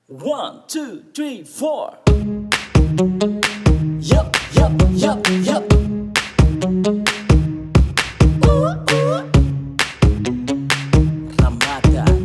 One, two, three, four. Yup, yup, yup, yup. Ramadan.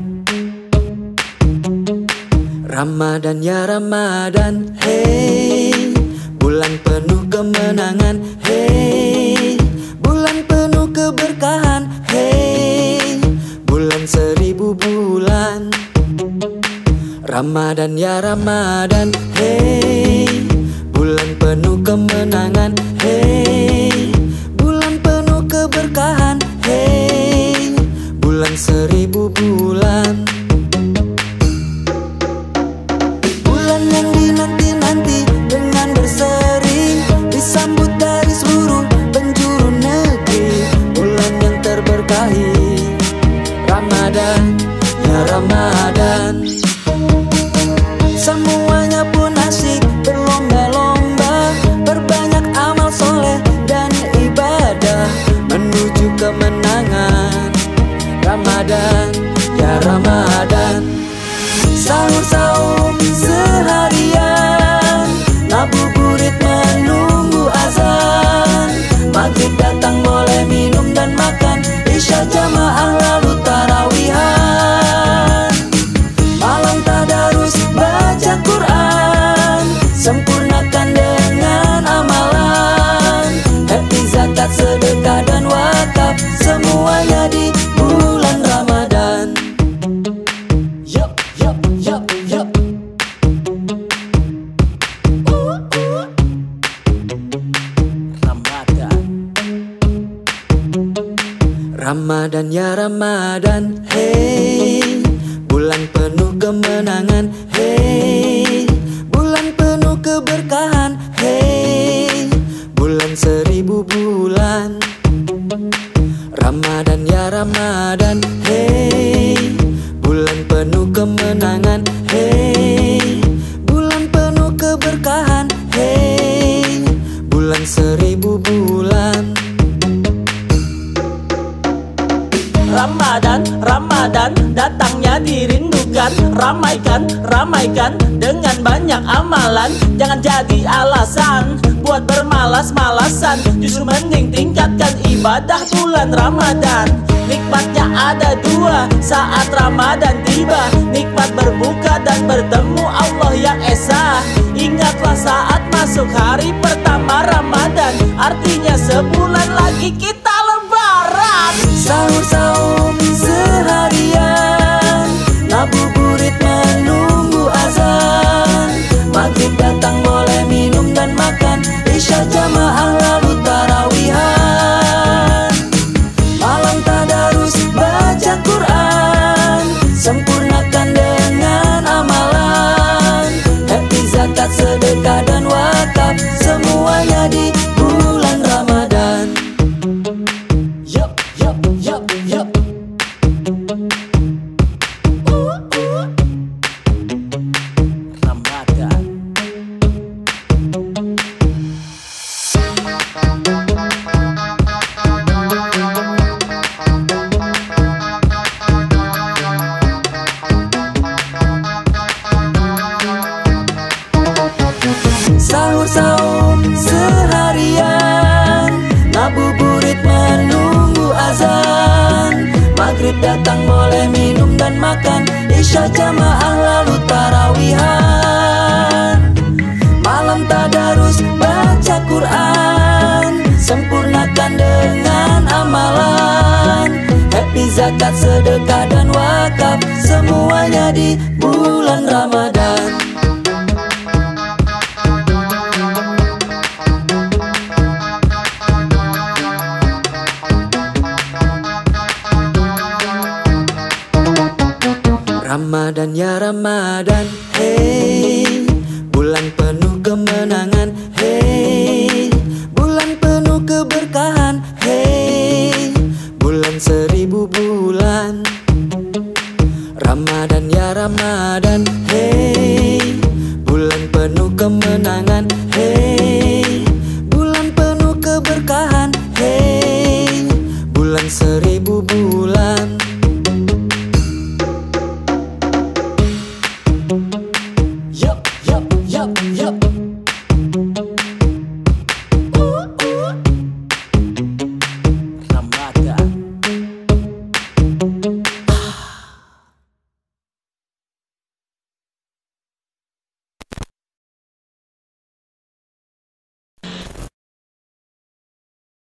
Ramadan ya Ramadan, hey, bulan penuh kemenangan, hey, bulan penuh keberkahan, hey, bulan 1000 bulan. Ramadan ya Ramadan, hey, bulan penuh kemenangan, hey, bulan penuh keberkahan, hey, bulan 1000 bulan. Bulan yang dinanti-nanti dengan berseri, disambut dari seluruh penjuru negeri. Bulan yang terberkahi, Ramadan ya Ramadan. Semuanya pun asyik berlomba-lomba, berbanyak amal soleh dan ibadah menuju kemenangan. Ramadan ya Ramadan. Sahur-sahur seharian, ngabuburit menunggu azan, maghrib datang boleh minum dan makan, isya jamaah lalu tarawihan, malam tadarus baca Quran, sempurnakan dengan amalan, happy zakat sedekah dan wakaf, semuanya di bulan Ramadan. Yup, yup, yup, yup. Ramadan. Ramadan ya Ramadan, hey, bulan penuh kemenangan, hey, bulan penuh keberkahan, hey, bulan 1000 bulan. Ramadan ya Ramadan, hey, bulan penuh kemenangan, hey, bulan penuh keberkahan, hey, bulan 1000 bulan. Ramadan, Ramadan, datangnya dirindukan. Ramaikan, ramaikan dengan banyak amalan. Jangan jadi alasan buat bermalas-malasan, justru mending tingkatkan ibadah bulan Ramadan. Nikmatnya ada dua saat Ramadan tiba, nikmat berbuka dan bertemu Allah yang Esa. Ingatlah saat masuk hari pertama Ramadan, artinya sebulan lagi kita lebaran. Sahur-sahur seharian, ngabuburit menunggu azan, maghrib datang boleh minum dan makan, isya jamaah lalu tarawihan, malam tadarus baca Quran, sempurnakan dengan amalan, happy zakat sedekah dan wakaf, semuanya di bulan Ramadan. Yup, yup, yup, yup. Ramadan. Sahur-sahur seharian, ngabuburit menunggu azan, maghrib datang boleh minum dan makan, isya jamaah lalu tarawihan, malam tadarus baca Quran, sempurnakan dengan amalan, happy zakat sedekah dan wakaf, semuanya di bulan Ramadan. Ramadan ya Ramadan, hey, bulan penuh kemenangan, hey, bulan penuh keberkahan, hey, bulan 1000 bulan. Ramadan ya Ramadan,